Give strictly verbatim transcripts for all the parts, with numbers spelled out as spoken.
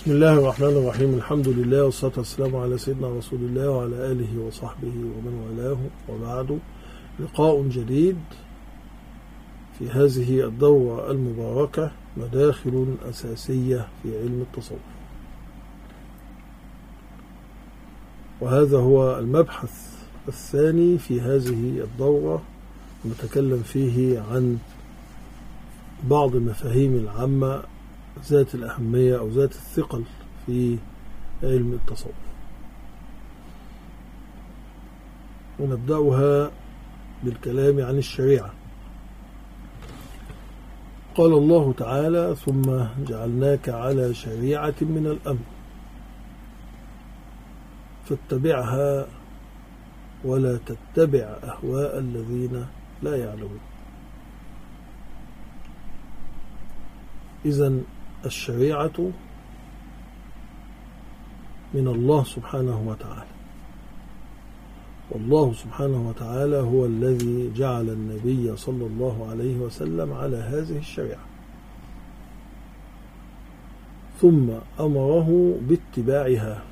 بسم الله الرحمن الرحيم. الحمد لله والصلاة والسلام على سيدنا رسول الله وعلى آله وصحبه ومن والاه، وبعد. لقاء جديد في هذه الدورة المباركة، مداخل أساسية في علم التصوف، وهذا هو المبحث الثاني في هذه الدورة، نتكلم فيه عن بعض المفاهيم العامة ذات الأهمية أو ذات الثقل في علم التصوف، ونبدأها بالكلام عن الشريعة. قال الله تعالى: ثم جعلناك على شريعة من الأمر فاتبعها ولا تتبع أهواء الذين لا يعلمون. إذن الشريعة من الله سبحانه وتعالى، والله سبحانه وتعالى هو الذي جعل النبي صلى الله عليه وسلم على هذه الشريعة، ثم أمره باتباعها،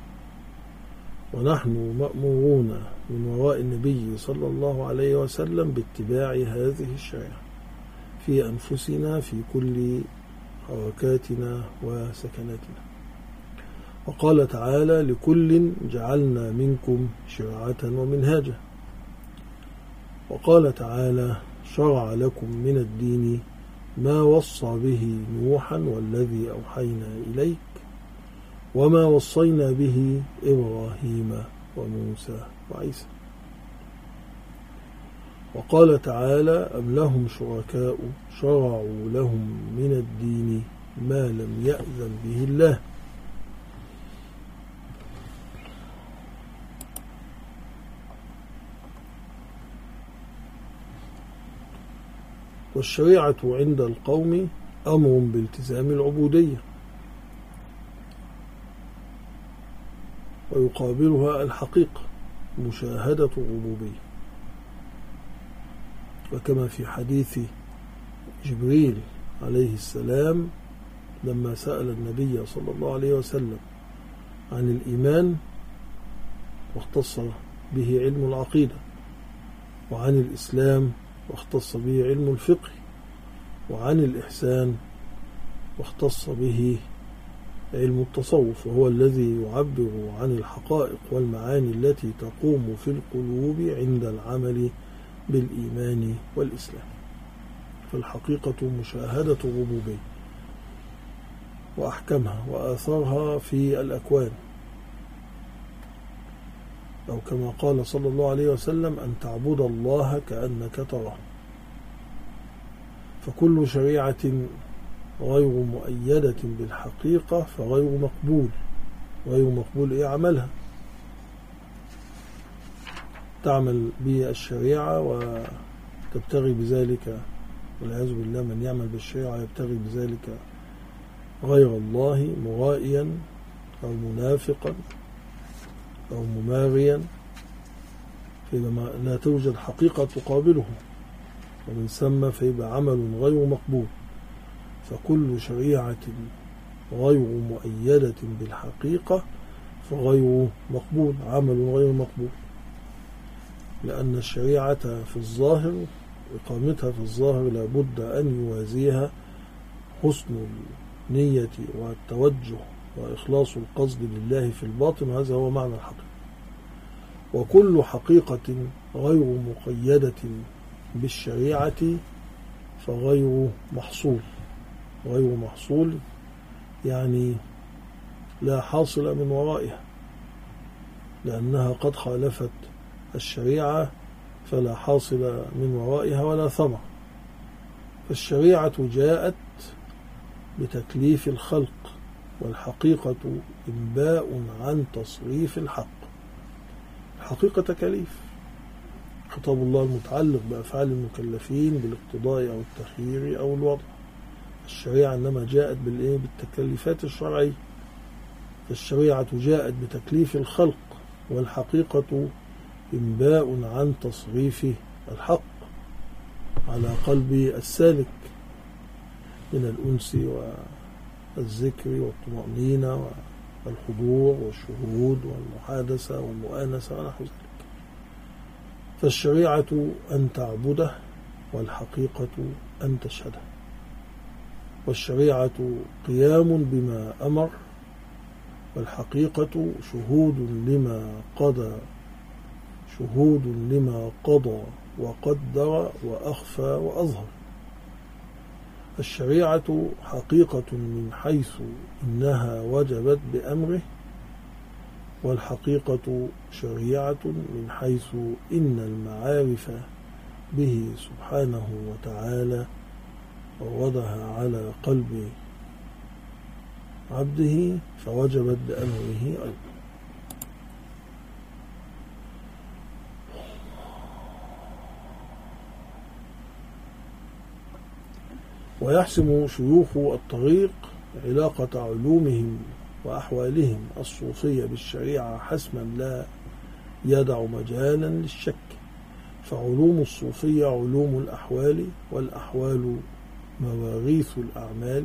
ونحن مأمورون من وراء النبي صلى الله عليه وسلم باتباع هذه الشريعة في أنفسنا في كل حركاتنا وسكناتنا. وقال تعالى: لكل جعلنا منكم شرعة ومنهاجا. وقال تعالى: شرع لكم من الدين ما وصى به نوحا والذي أوحينا إليك وما وصينا به إبراهيم وموسى وعيسى. وقال تعالى: أم لهم شركاء شرعوا لهم من الدين ما لم يأذن به الله. والشريعة عند القوم أمر بالتزام العبودية، ويقابلها الحقيقة مشاهدة الربوبية، وكما في حديث جبريل عليه السلام لما سأل النبي صلى الله عليه وسلم عن الإيمان واختص به علم العقيدة، وعن الإسلام واختص به علم الفقه، وعن الإحسان واختص به علم التصوف، وهو الذي يعبر عن الحقائق والمعاني التي تقوم في القلوب عند العمل بالإيمان والإسلام. فالحقيقة مشاهدة الربوبية وأحكامها وآثارها في الأكوان، أو كما قال صلى الله عليه وسلم: أن تعبد الله كأنك تراه. فكل شريعة غير مؤيدة بالحقيقة فغير مقبول. غير مقبول إيه عملها؟ تعمل بالشريعة وتبتغي بذلك، والعياذ بالله من يعمل بالشريعة يبتغي بذلك غير الله، مرائيا أو منافقا أو مماريا، فإذا لا توجد حقيقة تقابله، ومن ثم فيبقى عمل غير مقبول. فكل شريعة غير مؤيدة بالحقيقة فغير مقبول، عمل غير مقبول، لأن الشريعة في الظاهر، إقامتها في الظاهر لابد أن يوازيها حسن النية والتوجه وإخلاص القصد لله في الباطن، وهذا هو معنى الحقيقة. وكل حقيقة غير مقيدة بالشريعة فغير محصول. غير محصول يعني لا حاصل من ورائها، لأنها قد خالفت الشريعة فلا حاصل من ورائها ولا ثمر. فالشريعة جاءت بتكليف الخلق، والحقيقة إنباء عن تصريف الحق. الحقيقة تكاليف، خطاب الله المتعلق بأفعال المكلفين بالاقتضاء أو التخيير أو الوضع. الشريعة إنما جاءت بالإيه؟ بالتكليفات الشرعية. فالشريعة جاءت بتكليف الخلق، والحقيقة إنباء عن تصريف الحق على قلب السالك من الأنس الذكر والطمأنينة والحضور والشهود والمحادثة والمؤانسة ونحو ذلك. فالشريعة أن تعبده، والحقيقة أن تشهده. والشريعة قيام بما أمر، والحقيقة شهود لما قضى شهود لما قضى وقدر وأخفى وأظهر. الشريعة حقيقة من حيث إنها وجبت بأمره، والحقيقة شريعة من حيث إن المعارف به سبحانه وتعالى ووضعها على قلب عبده فوجبت بأمره أيضا. ويحسم شيوخ الطريق علاقة علومهم وأحوالهم الصوفية بالشريعة حسما لا يدع مجالا للشك، فعلوم الصوفية علوم الأحوال، والأحوال مواريث الأعمال،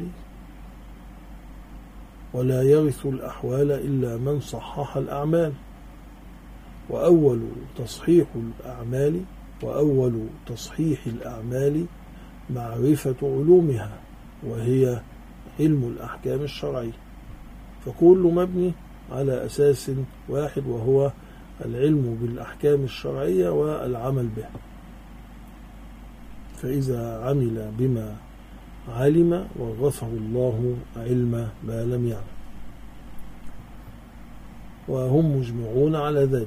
ولا يرث الأحوال إلا من صحح الأعمال. وأول تصحيح الأعمال وأول تصحيح الأعمال معرفة علومها، وهي علم الأحكام الشرعية، فكل مبني على أساس واحد وهو العلم بالأحكام الشرعية والعمل بها. فإذا عمل بما علم ورثه الله علم ما لم يعلم، وهم مجمعون على ذلك.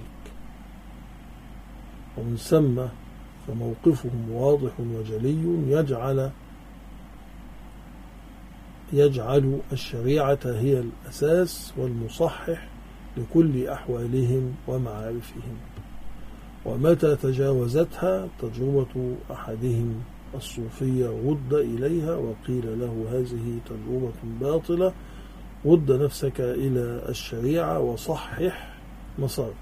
ومن ثم فموقفهم واضح وجلي يجعل يجعل الشريعة هي الأساس والمصحح لكل أحوالهم ومعارفهم، ومتى تجاوزتها تجربة أحدهم الصوفية رد إليها وقيل له هذه تجربة باطلة، رد نفسك إلى الشريعة وصحح مسارك.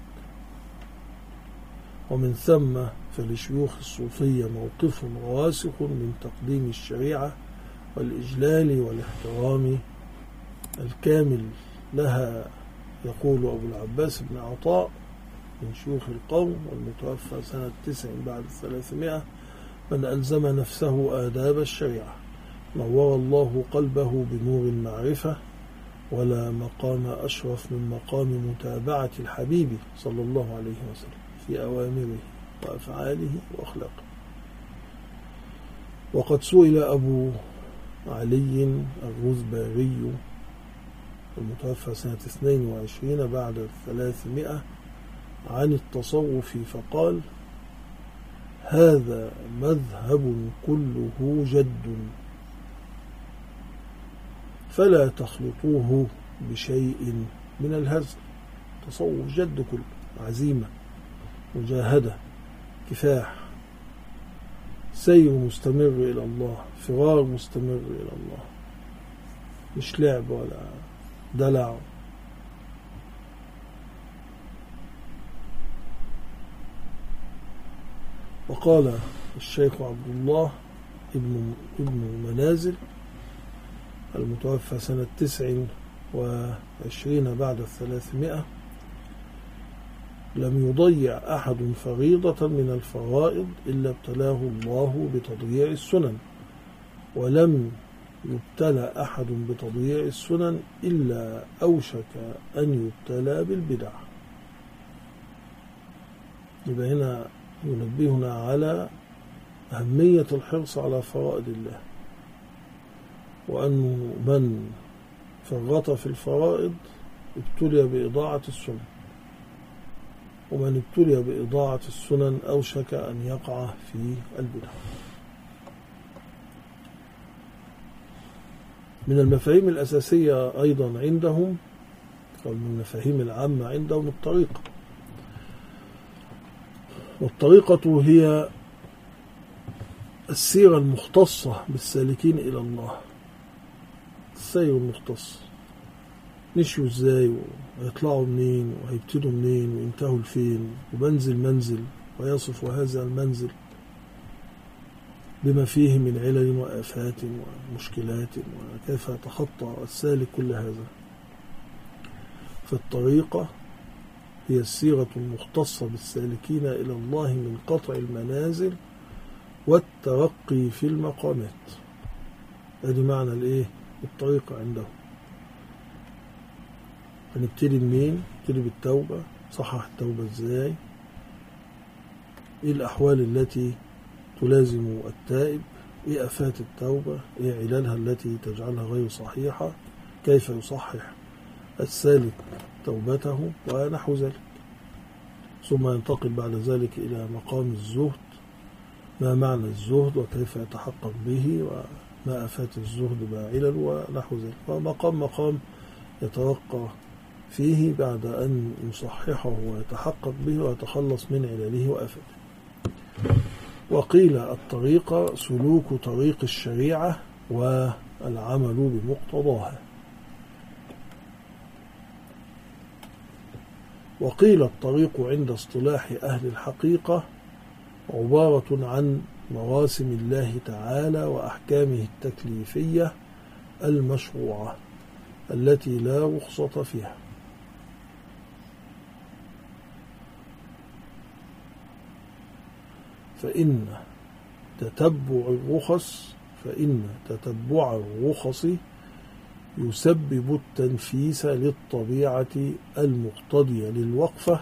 ومن ثم فلشيوخ الصوفية موقف راسخ من تقديم الشريعة والإجلال والاحترام الكامل لها. يقول أبو العباس بن عطاء من شيوخ القوم والمتوفى سنة تسع بعد الثلاثمائة: من ألزم نفسه آداب الشريعة نور الله قلبه بنور المعرفة، ولا مقام أشرف من مقام متابعة الحبيب صلى الله عليه وسلم في أوامره وأفعاله وأخلاقه. وقد سئل أبو علي الرزباري المتوفى سنة اثنين وعشرين بعد الثلاثمائة عن التصوف فقال: هذا مذهب كله جد، فلا تخلطوه بشيء من الهزل. تصوف جد كله، عزيمة، مجاهدة، كفاح، سير مستمر إلى الله، فرار مستمر إلى الله، مش لعب ولا دلع. وقال الشيخ عبد الله ابن, ابن منازل المتوفى سنة تسع وعشرين بعد الثلاثمائة: لم يضيع أحد فريضة من الفرائض إلا ابتلاه الله بتضييع السنن، ولم يبتلى أحد بتضييع السنن إلا أوشك أن يبتلى بالبدع. يبقى هنا ينبهنا على أهمية الحرص على فرائض الله، وأنه من فرط في الفرائض ابتلي بإضاعة السنن، ومن ابتلي بإضاعة السنن أوشك أن يقع في البدع. من المفاهيم الأساسية أيضا عندهم، أو من المفاهيم العامة عندهم، الطريقة. والطريقة هي السيرة المختصة بالسالكين إلى الله، السير المختص، مشوا ازاي ويطلعوا منين وهيبتدوا منين وينتهوا لفين، ومنزل منزل ويصف هذا المنزل. بما فيه من علل وآفات ومشكلات، وكيف يتخطى السالك كل هذا. فالطريقة هي السيرة المختصة بالسالكين إلى الله من قطع المنازل والترقي في المقامات. هذه معنى الإيه؟ الطريقة عنده. هنبتدي منين؟ نبتدي بالتوبة. صحح التوبة إزاي؟ إيه الأحوال التي تلازم التائب؟ إيه آفات التوبة؟ إيه علالها التي تجعلها غير صحيحة؟ كيف يصحح السالك توبته ونحو ذلك. ثم ينتقل بعد ذلك إلى مقام الزهد. ما معنى الزهد وكيف يتحقق به وما آفات الزهد ما علل ونحو ذلك. ومقام مقام يترقى فيه بعد أن يصححه ويتحقق به ويتخلص من علله وآفاته. وقيل الطريقة سلوك طريق الشريعة والعمل بمقتضاها. وقيل الطريق عند اصطلاح أهل الحقيقة عبارة عن مواسم الله تعالى وأحكامه التكليفية المشروعة التي لا رخصة فيها. فإن تتبع الرخص فإن تتبع الرخص يسبب التنفيس للطبيعة المقتضية للوقفة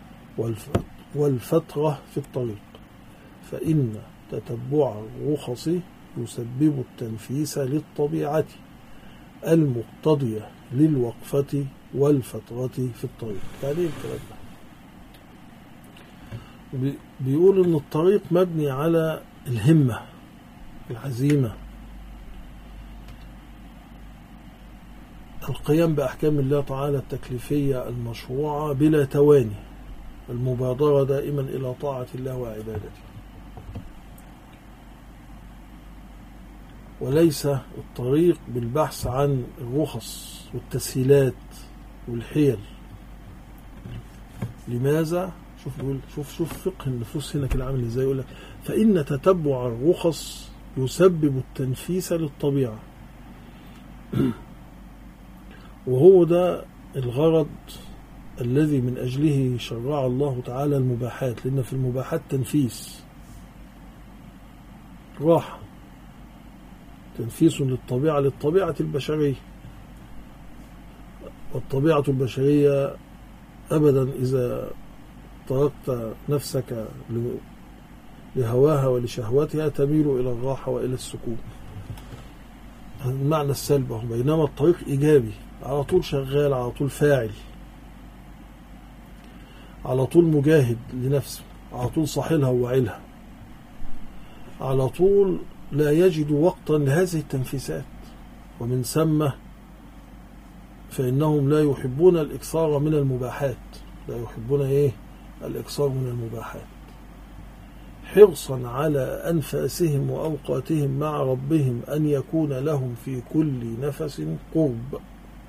والفترة في الطريق. فإن تتبع الرخص يسبب التنفيس للطبيعة المقتضية للوقفة والفترة في الطريق. يعني الكلام ده بيقول إن الطريق مبني على الهمة، العزيمة، القيام بأحكام الله تعالى التكليفية المشروعة بلا تواني، المبادرة دائما إلى طاعة الله وعبادته. وليس الطريق بالبحث عن الرخص والتسهيلات والحيل. لماذا؟ شوف يقول شوف شوف فقه النفوس هنا كده عامل ازاي. يقول لك فإن تتبع الرخص يسبب التنفيس للطبيعة. وهو ده الغرض الذي من أجله شرع الله تعالى المباحات، لأن في المباحات تنفيس، راحة، تنفيس للطبيعة للطبيعة البشرية. والطبيعة البشرية أبدا إذا تركت نفسك لهواها ولشهوتها تميل إلى الراحة وإلى السكون. المعنى السلبي. بينما الطريق إيجابي، على طول شغال، على طول فاعل، على طول مجاهد لنفسه، على طول صاحلها وواعلها، على طول لا يجد وقتا لهذه التنفيسات. ومن ثم فإنهم لا يحبون الإكثار من المباحات. لا يحبون إيه؟ الإكثار من المباحات، حرصا على أنفاسهم وأوقاتهم مع ربهم أن يكون لهم في كل نفس قرب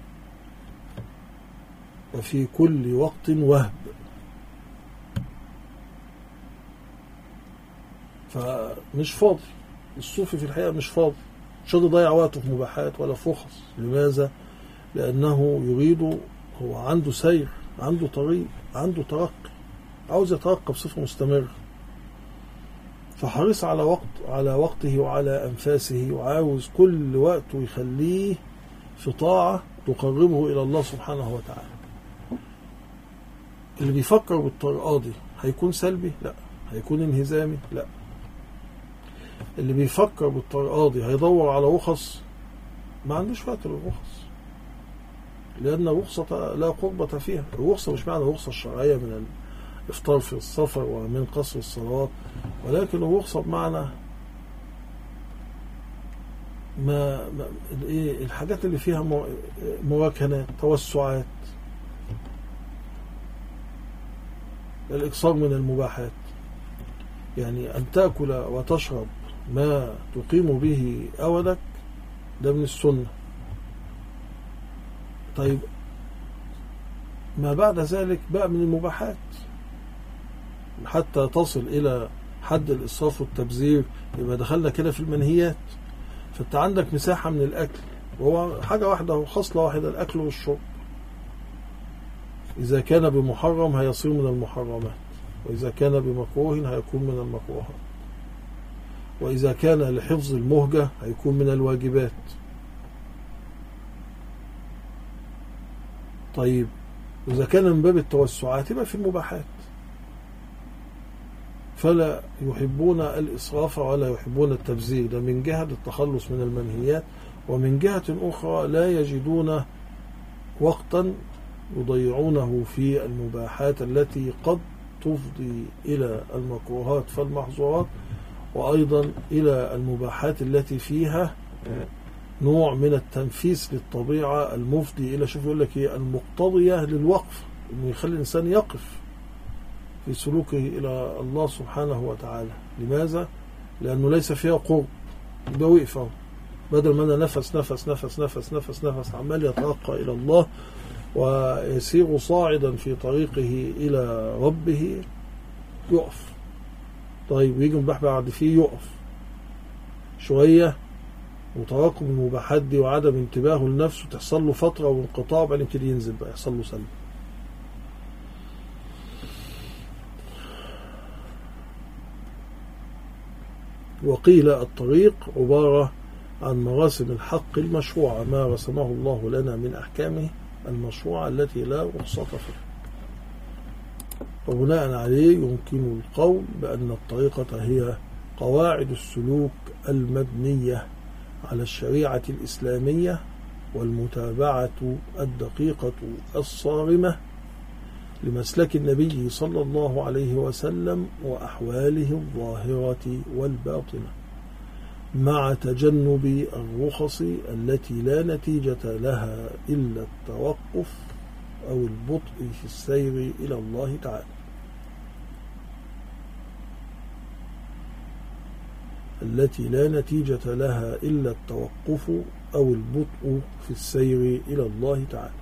وفي كل وقت وهب. فمش فاضي الصوفي في الحقيقة، مش فاضي، مش راضي يضيع وقته في مباحات ولا في رخص. لماذا؟ لأنه يريد، هو عنده سير، عنده طريق، عنده ترقي، عاوز يترقى بصفة مستمرة. فحريص على وقت على وقته وعلى أنفاسه، وعاوز كل وقته يخليه في طاعة تقربه إلى الله سبحانه وتعالى. اللي بيفكر بالطريقة دي هيكون سلبي؟ لا. هيكون انهزامي؟ لا. اللي بيفكر بالطريقة دي هيدور على رخص؟ ما عندوش وقت للرخص، لأن الرخصة لا قربة فيها. الرخصة مش معنى الرخصة الشرعية من الإفطار في السفر ومن قصر الصلوات، ولكن الرخصة بمعنى ما, ما إيه الحاجات اللي فيها مواكنات، توسعات، الإكثار من المباحات. يعني أن تأكل وتشرب ما تقيم به أودك، ده من السنة. طيب ما بعد ذلك بقى من المباحات، حتى تصل إلى حد الإسراف والتبذير، يبقى دخلنا كده في المنهيات. فأنت عندك مساحة من الأكل، وهو حاجة واحدة وخصلة واحدة، الأكل والشرب. إذا كان بمحرم هيصير من المحرمات، وإذا كان بمكروه هيكون من المكروهات، وإذا كان لحفظ المهجة هيكون من الواجبات. طيب إذا كان من باب التوسعات يبقى في المباحات. فلا يحبون الإسراف ولا يحبون التبذير، ده من جهة التخلص من المنهيات، ومن جهة أخرى لا يجدون وقتا يضيعونه في المباحات التي قد تفضي إلى المكروهات فالمحظورات، وأيضا إلى المباحات التي فيها نوع من التنفيس للطبيعة المفضي إلى، شوف يقول لك إيه، المقتضية للوقف، إنه يخلي الإنسان يقف في سلوكه إلى الله سبحانه وتعالى. لماذا؟ لأنه ليس فيها قرب، يبقى وقفه، بدل ما أنا نفس نفس نفس نفس نفس نفس عمال يترقى إلى الله ويسير صاعدا في طريقه إلى ربه، يقف. طيب ويجي مباح بعد فيه يقف شوية، وتراكم المباحات دي وعدم انتباهه لنفسه تحصل له فترة وانقطاع، وبعدين يبتدي ينزل بقى، يحصل له سلب. وقيل الطريق عبارة عن مراسم الحق المشروعة، ما رسمه الله لنا من أحكامه المشروعة التي لا رخصة فيها. وبناء عليه يمكن القول بأن الطريقة هي قواعد السلوك المبنية على الشريعة الإسلامية والمتابعة الدقيقة الصارمة لمسلك النبي صلى الله عليه وسلم وأحواله الظاهرة والباطنة، مع تجنب الرخص التي لا نتيجة لها إلا التوقف أو البطء في السير إلى الله تعالى. التي لا نتيجة لها إلا التوقف أو البطء في السير إلى الله تعالى،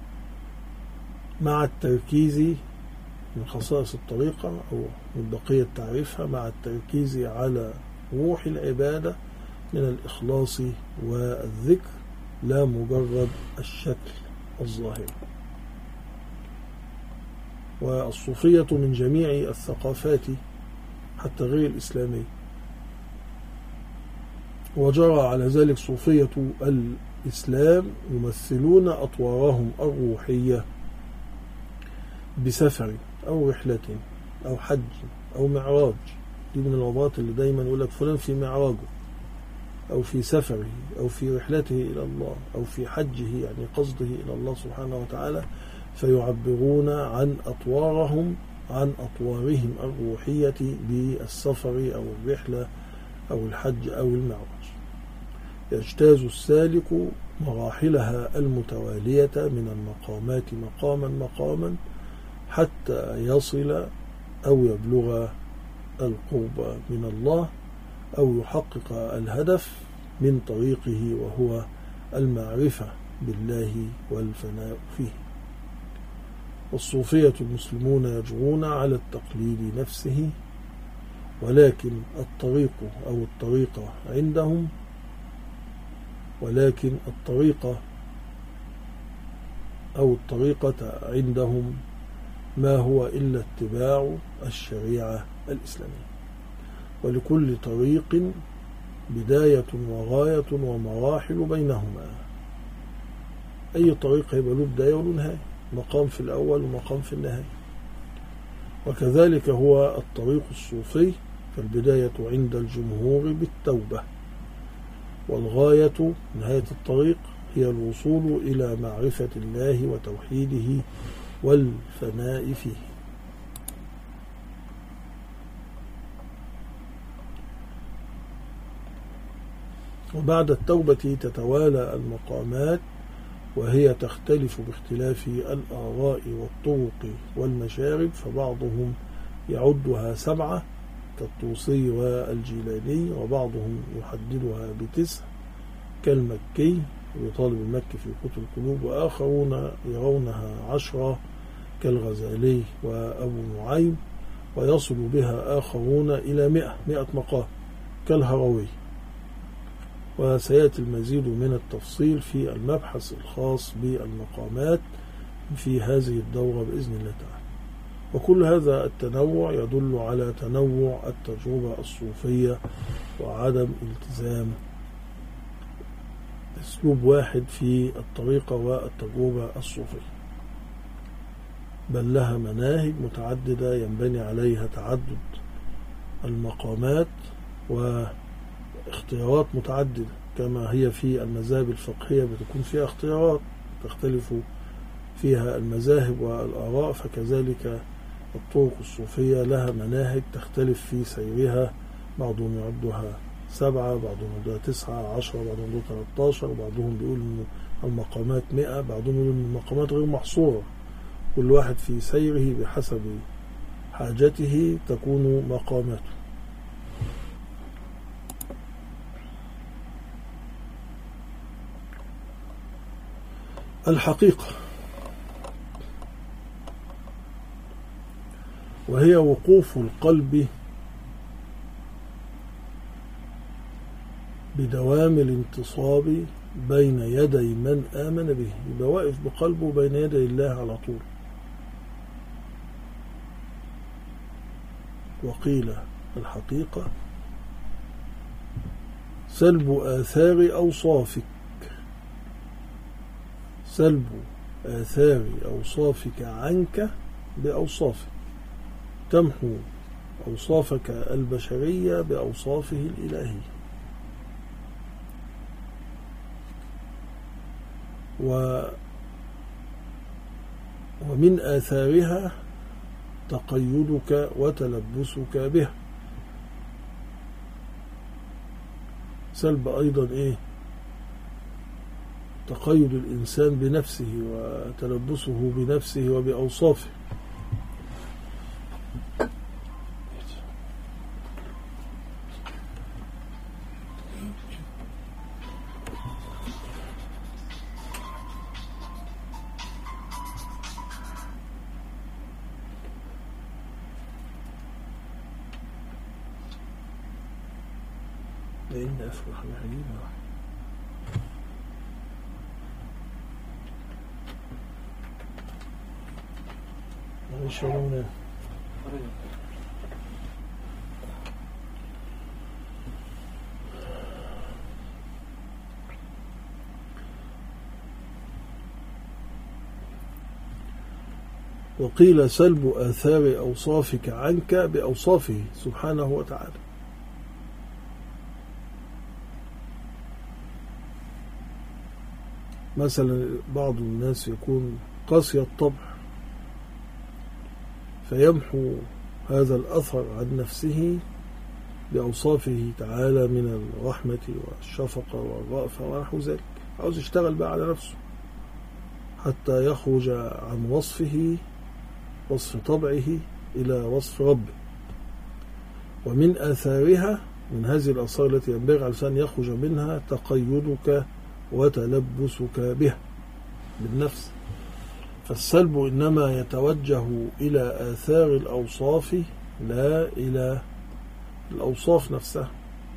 مع التركيز من خصائص الطريقة أو من بقية تعريفها، مع التركيز على روح العبادة من الإخلاص والذكر، لا مجرد الشكل الظاهر. والصوفية من جميع الثقافات حتى غير الإسلامية، وجرى على ذلك صوفية الإسلام يمثلون أطوارهم الروحية بسفر أو رحلة أو حج أو معراج. دي من العبارات اللي دايما يقول لك فلان في معراجه أو في سفره أو في رحلته إلى الله أو في حجه، يعني قصده إلى الله سبحانه وتعالى، فيعبرون عن أطوارهم عن أطوارهم الروحية بالسفر أو الرحلة أو الحج أو المعراج. يجتاز السالك مراحلها المتوالية من المقامات مقاما مقاما حتى يصل أو يبلغ القرب من الله أو يحقق الهدف من طريقه، وهو المعرفة بالله والفناء فيه. والصوفية المسلمون يجرون على التقليد نفسه، ولكن الطريق أو الطريقة عندهم ولكن الطريقة أو الطريقة عندهم ما هو إلا اتباع الشريعة الإسلامية. ولكل طريق بداية وغاية ومراحل بينهما. أي طريق يبقى له بداية وله نهاية، مقام في الأول ومقام في النهاية. وكذلك هو الطريق الصوفي، فالبداية عند الجمهور بالتوبة، والغاية نهاية الطريق هي الوصول إلى معرفة الله وتوحيده والفناء فيه. وبعد التوبة تتوالى المقامات، وهي تختلف باختلاف الآراء والطرق والمشارب، فبعضهم يعدها سبعة كالطوسي والجيلاني، وبعضهم يحددها بتسع كالمكي وطالب المكي في قوت القلوب، وآخرون يرونها عشرة كالغزالي وأبو نعيم، ويصل بها آخرون إلى مئة مئة مقام كالهروي. وسيأتي المزيد من التفصيل في المبحث الخاص بالمقامات في هذه الدورة بإذن الله تعالى. وكل هذا التنوع يدل على تنوع التجربة الصوفية وعدم التزام أسلوب واحد في الطريقة والتجربة الصوفية، بل لها مناهج متعددة ينبني عليها تعدد المقامات واختيارات متعددة، كما هي في المذاهب الفقهية بتكون فيها اختيارات تختلف فيها المذاهب والآراء، فكذلك الطرق الصوفية لها مناهج تختلف في سيرها، بعضهم يعدها سبعة، بعضهم يعدها تسعة، عشرة، بعضهم يعدها ثلاثة عشر، بعضهم بيقول إن المقامات مئة، بعضهم يقول إن المقامات غير محصورة، كل واحد في سيره بحسب حاجته تكون مقاماته. الحقيقة، وهي وقوف القلب بدوام الانتصاب بين يدي من آمن به، يبقى واقف بقلبه بين يدي الله على طول. وقيل الحقيقة سلب آثار أوصافك، سلب آثار أوصافك عنك بأوصافك، تمحو أوصافك البشرية بأوصافه الإلهية. و ومن آثارها تقيدك وتلبسك بها. سلب أيضا إيه؟ تقيد الإنسان بنفسه وتلبسه بنفسه وبأوصافه. لأن أفرح العجيبة ما يشعرون. وقيل سلب آثار أوصافك عنك بأوصافه سبحانه وتعالى. مثلا بعض الناس يكون قاسي الطبع فيمحو هذا الأثر عن نفسه بأوصافه تعالى من الرحمة والشفقة والرأفة ونحو ذلك، عاوز يشتغل بقى على نفسه حتى يخرج عن وصفه وصف طبعه إلى وصف ربه. ومن آثارها، من هذه الآثار التي ينبغي على الإنسان يخرج منها، تقيدك وتلبسك بها بالنفس. فالسلب إنما يتوجه إلى آثار الأوصاف لا إلى الأوصاف نفسها،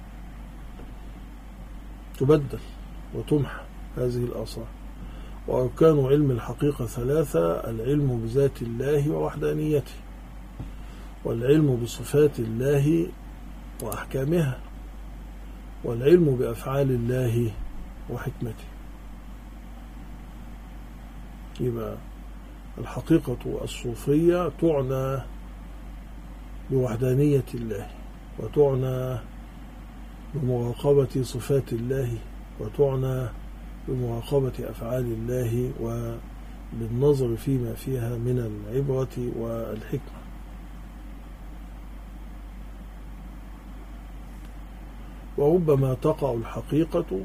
تبدل وتمحى هذه الآثار. وأركان علم الحقيقة ثلاثة: العلم بذات الله ووحدانيته، والعلم بصفات الله وأحكامها، والعلم بأفعال الله وحكمته. يبقى الحقيقة الصوفية تعنى بوحدانية الله، وتعنى بمراقبة صفات الله، وتعنى بمراقبة أفعال الله، وبالنظر فيما فيها من العبرة والحكمة. وربما تقع الحقيقة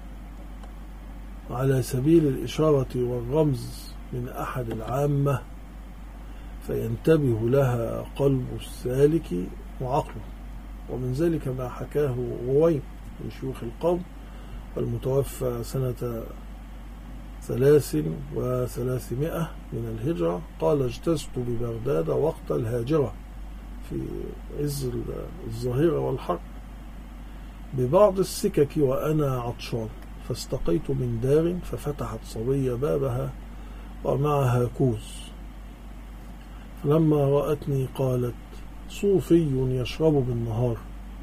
على سبيل الإشارة والرمز من أحد العامة فينتبه لها قلب السالك وعقله، ومن ذلك ما حكاه رويم من شيوخ القوم المتوفى سنة ثلاث وثلاثمائة من الهجرة، قال: اجتزت ببغداد وقت الهاجرة في عز الظهيرة والحر ببعض السكك وأنا عطشان، فاستقيت من دار ففتحت صبية بابها ومعها كوز، فلما رأتني قالت صوفي يشرب بالنهار.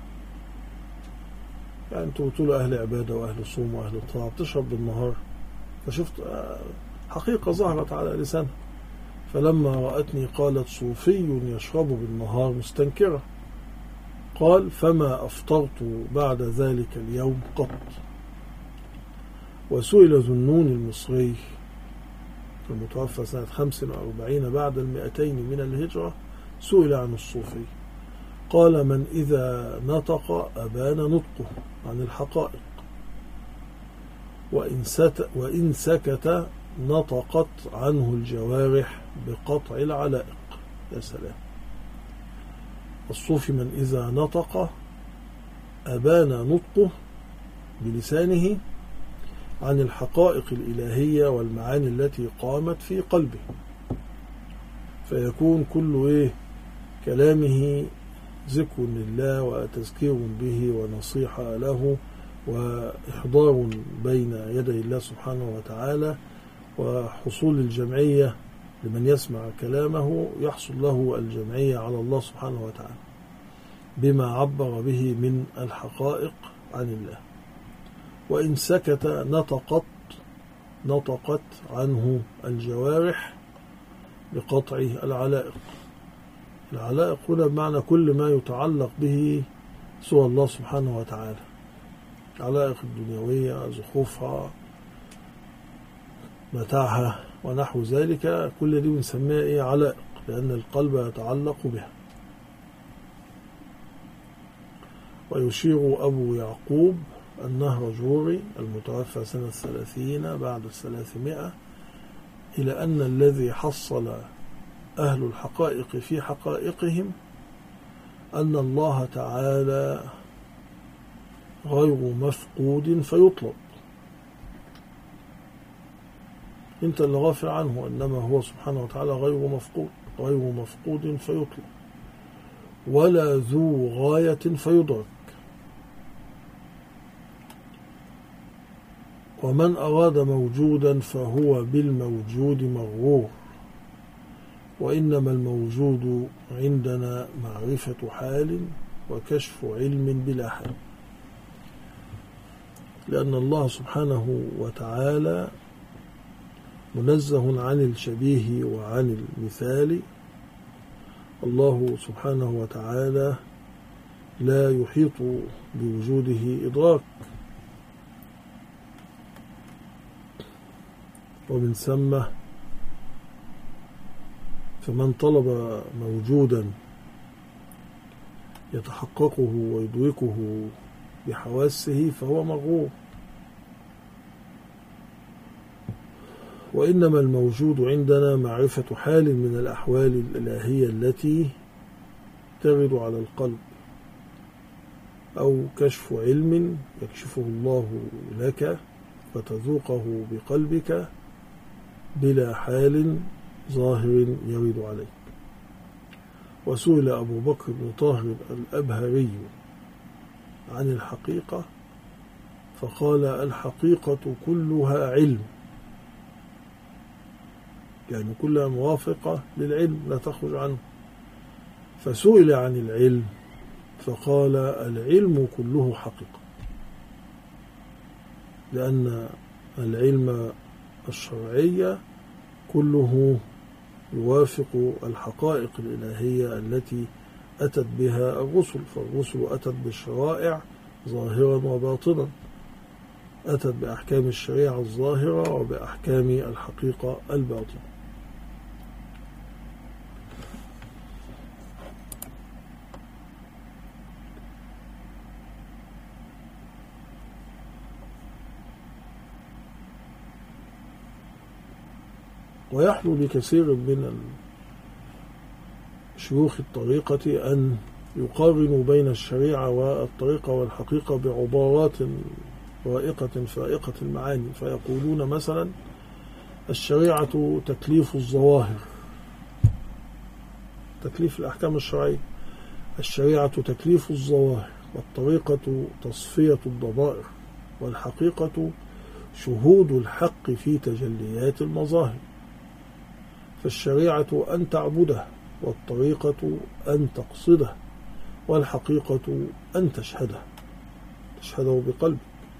يعني انتوا بتقولوا أهل عبادة وأهل صوم وأهل طاعة، بتشرب بالنهار. فشفت حقيقة ظهرت على لسانها. فلما رأتني قالت صوفي يشرب بالنهار مستنكرة. قال فما أفطرت بعد ذلك اليوم قط. وسئل ذنون المصري المتوفى سنة خمس وأربعين بعد المئتين من الهجرة، سئل عن الصوفي قال من إذا نطق أبان نطقه عن الحقائق، وإن سكت نطقت عنه الجوارح بقطع العلائق. يا سلام. الصوفي من إذا نطق أبان نطقه بلسانه عن الحقائق الإلهية والمعاني التي قامت في قلبه، فيكون كل إيه كلامه ذكر لله وتذكير به ونصيحة له وإحضار بين يدي الله سبحانه وتعالى، وحصول الجمعية لمن يسمع كلامه يحصل له الجمعية على الله سبحانه وتعالى بما عبر به من الحقائق عن الله. وإن سكت نطقت نطقت عنه الجوارح بقطع العلائق. العلائق هنا بمعنى كل ما يتعلق به سوى الله سبحانه وتعالى، علائق الدنيوية، زخوفها، متاعها ونحو ذلك، كل دي بنسميها إيه علائق، لأن القلب يتعلق بها. ويشير أبو يعقوب النهرجوري المتوفى سنة ثلاثين بعد الثلاثمائة إلى أن الذي حصل أهل الحقائق في حقائقهم أن الله تعالى غير مفقود فيطلب. انت اللي غافل عنه، انما هو سبحانه وتعالى غير مفقود غير مفقود فيطلب، ولا ذو غاية فيدرك. ومن أراد موجودا فهو بالموجود مغرور، وإنما الموجود عندنا معرفة حال وكشف علم بلا حال، لأن الله سبحانه وتعالى منزه عن الشبيه وعن المثال. الله سبحانه وتعالى لا يحيط بوجوده إدراك، ومن ثم فمن طلب موجودا يتحققه ويدركه بحواسه فهو مغرور. وإنما الموجود عندنا معرفة حال من الأحوال الإلهية التي ترد على القلب، أو كشف علم يكشفه الله لك فتذوقه بقلبك بلا حال ظاهر يرد عليك. وسئل أبو بكر بن طاهر الأبهري عن الحقيقة فقال الحقيقة كلها علم، يعني كلها موافقة للعلم لا تخرج عنه. فسئل عن العلم فقال العلم كله حقيقة، لأن العلم الشرعي كله يوافق الحقائق الإلهية التي أتت بها الرسل، فالرسل أتت بالشرائع ظاهرا وباطنا، أتت بأحكام الشريعة الظاهرة وبأحكام الحقيقة الباطنة. ويحلو لكثير من شيوخ الطريقة أن يقارنوا بين الشريعة والطريقة والحقيقة بعبارات رائقة فائقة المعاني، فيقولون مثلا الشريعة تكليف الظواهر، تكليف الأحكام الشرعية، الشريعة تكليف الظواهر، والطريقة تصفية الضمائر، والحقيقة شهود الحق في تجليات المظاهر. فالشريعة أن تعبده، والطريقة أن تقصده، والحقيقة أن تشهده تشهده بقلبك.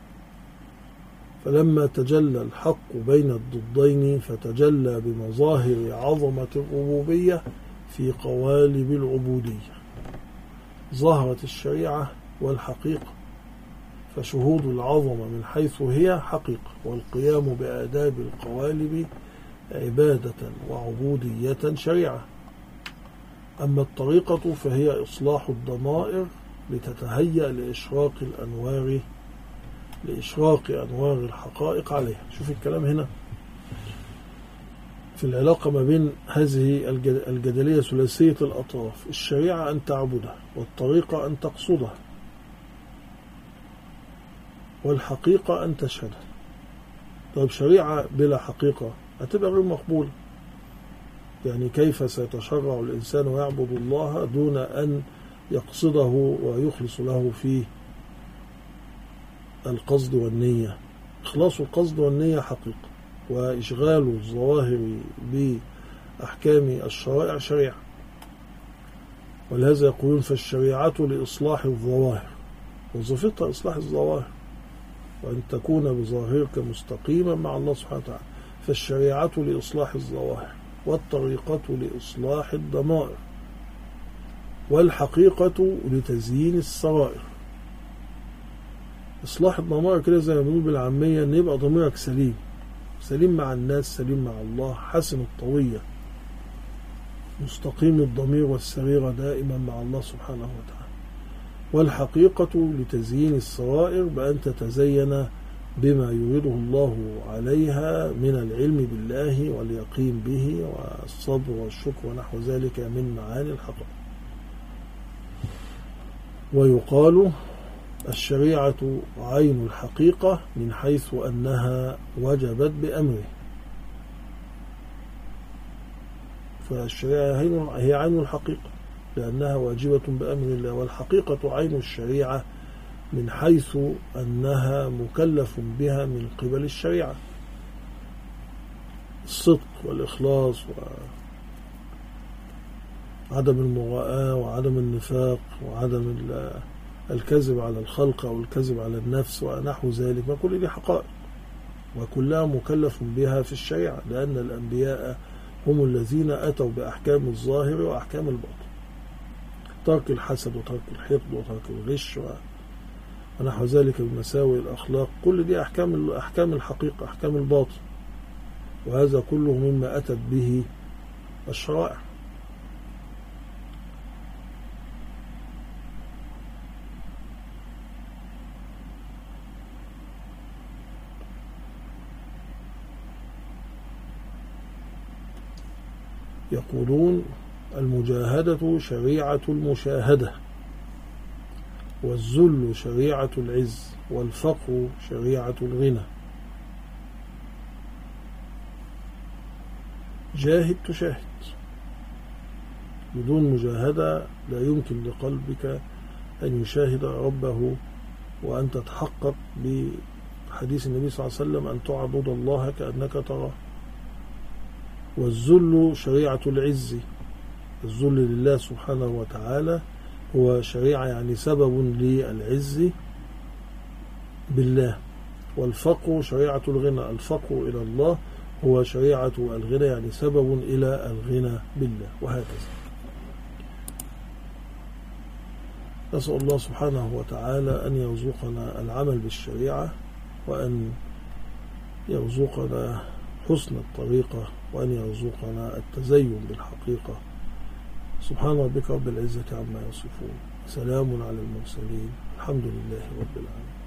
فلما تجلى الحق بين الضدين فتجلى بمظاهر عظمة الربوبية في قوالب العبودية، ظهرت الشريعة والحقيقة، فشهود العظمة من حيث هي حقيقة، والقيام بآداب القوالب عبادة وعبودية شريعة. أما الطريقة فهي إصلاح الضمائر لتتهيأ لإشراق الأنوار لإشراق أنوار الحقائق عليها. شوف الكلام هنا في العلاقة ما بين هذه الجدلية ثلاثية الأطراف: الشريعة أن تعبدها، والطريقة أن تقصدها، والحقيقة أن تشهدها. طيب شريعة بلا حقيقة هتبقى غير مقبولة. يعني كيف سيتشرع الإنسان ويعبد الله دون أن يقصده ويخلص له فيه القصد والنية؟ إخلاص القصد والنية حقيقة، وإشغال الظواهر بأحكام الشرائع شريعة. ولهذا يقولون فالشريعة لإصلاح الظواهر، وظيفتها إصلاح الظواهر، وأن تكون بظاهرك مستقيما مع الله سبحانه وتعالى. فالشريعة لإصلاح الظواهر، والطريقة لإصلاح الضمائر، والحقيقة لتزيين السرائر. إصلاح الضمائر كده زي ما بنقول بالعامية إن يبقى ضميرك سليم، سليم مع الناس، سليم مع الله، حسن الطوية، مستقيم الضمير والسريرة دائما مع الله سبحانه وتعالى. والحقيقة لتزيين السرائر بأن تتزين بما يريده الله عليها من العلم بالله واليقين به والصبر والشكر ونحو ذلك من معاني الحقائق. ويقال الشريعة عين الحقيقة من حيث أنها وجبت بأمره. فالشريعة هي عين الحقيقة لأنها واجبة بأمر الله، والحقيقة عين الشريعة من حيث أنها مكلف بها من قبل الشريعة. الصدق والإخلاص وعدم المغاءة وعدم النفاق وعدم الكذب على الخلق أو الكذب على النفس ونحو ذلك، ما كل دي حقائق وكلها مكلف بها في الشريعة، لأن الأنبياء هم الذين أتوا بأحكام الظاهر وأحكام الباطن، ترك الحسد وترك الحقد وترك الغش ونحو ذلك بمساوئ الأخلاق. كل دي أحكام أحكام الحقيقة، أحكام الباطن، وهذا كله مما أتت به الشرائع. يقولون المجاهدة شريعة المشاهدة، والذل شريعة العز، والفقر شريعة الغنى. جاهد تشاهد، بدون مجاهدة لا يمكن لقلبك أن يشاهد ربه وأن تتحقق بحديث النبي صلى الله عليه وسلم أن تعبد الله كأنك تراه. والذل شريعة العز، الذل لله سبحانه وتعالى هو شريعة يعني سبب للعز بالله. والفقر شريعة الغنى، الفقر إلى الله هو شريعة الغنى يعني سبب إلى الغنى بالله، وهكذا. نسأل الله سبحانه وتعالى أن يرزقنا العمل بالشريعة، وأن يرزقنا حسن الطريقة، وأن يرزقنا التزين بالحقيقة. سبحان ربك رب العزة عما يصفون، سلام على المرسلين، الحمد لله رب العالمين.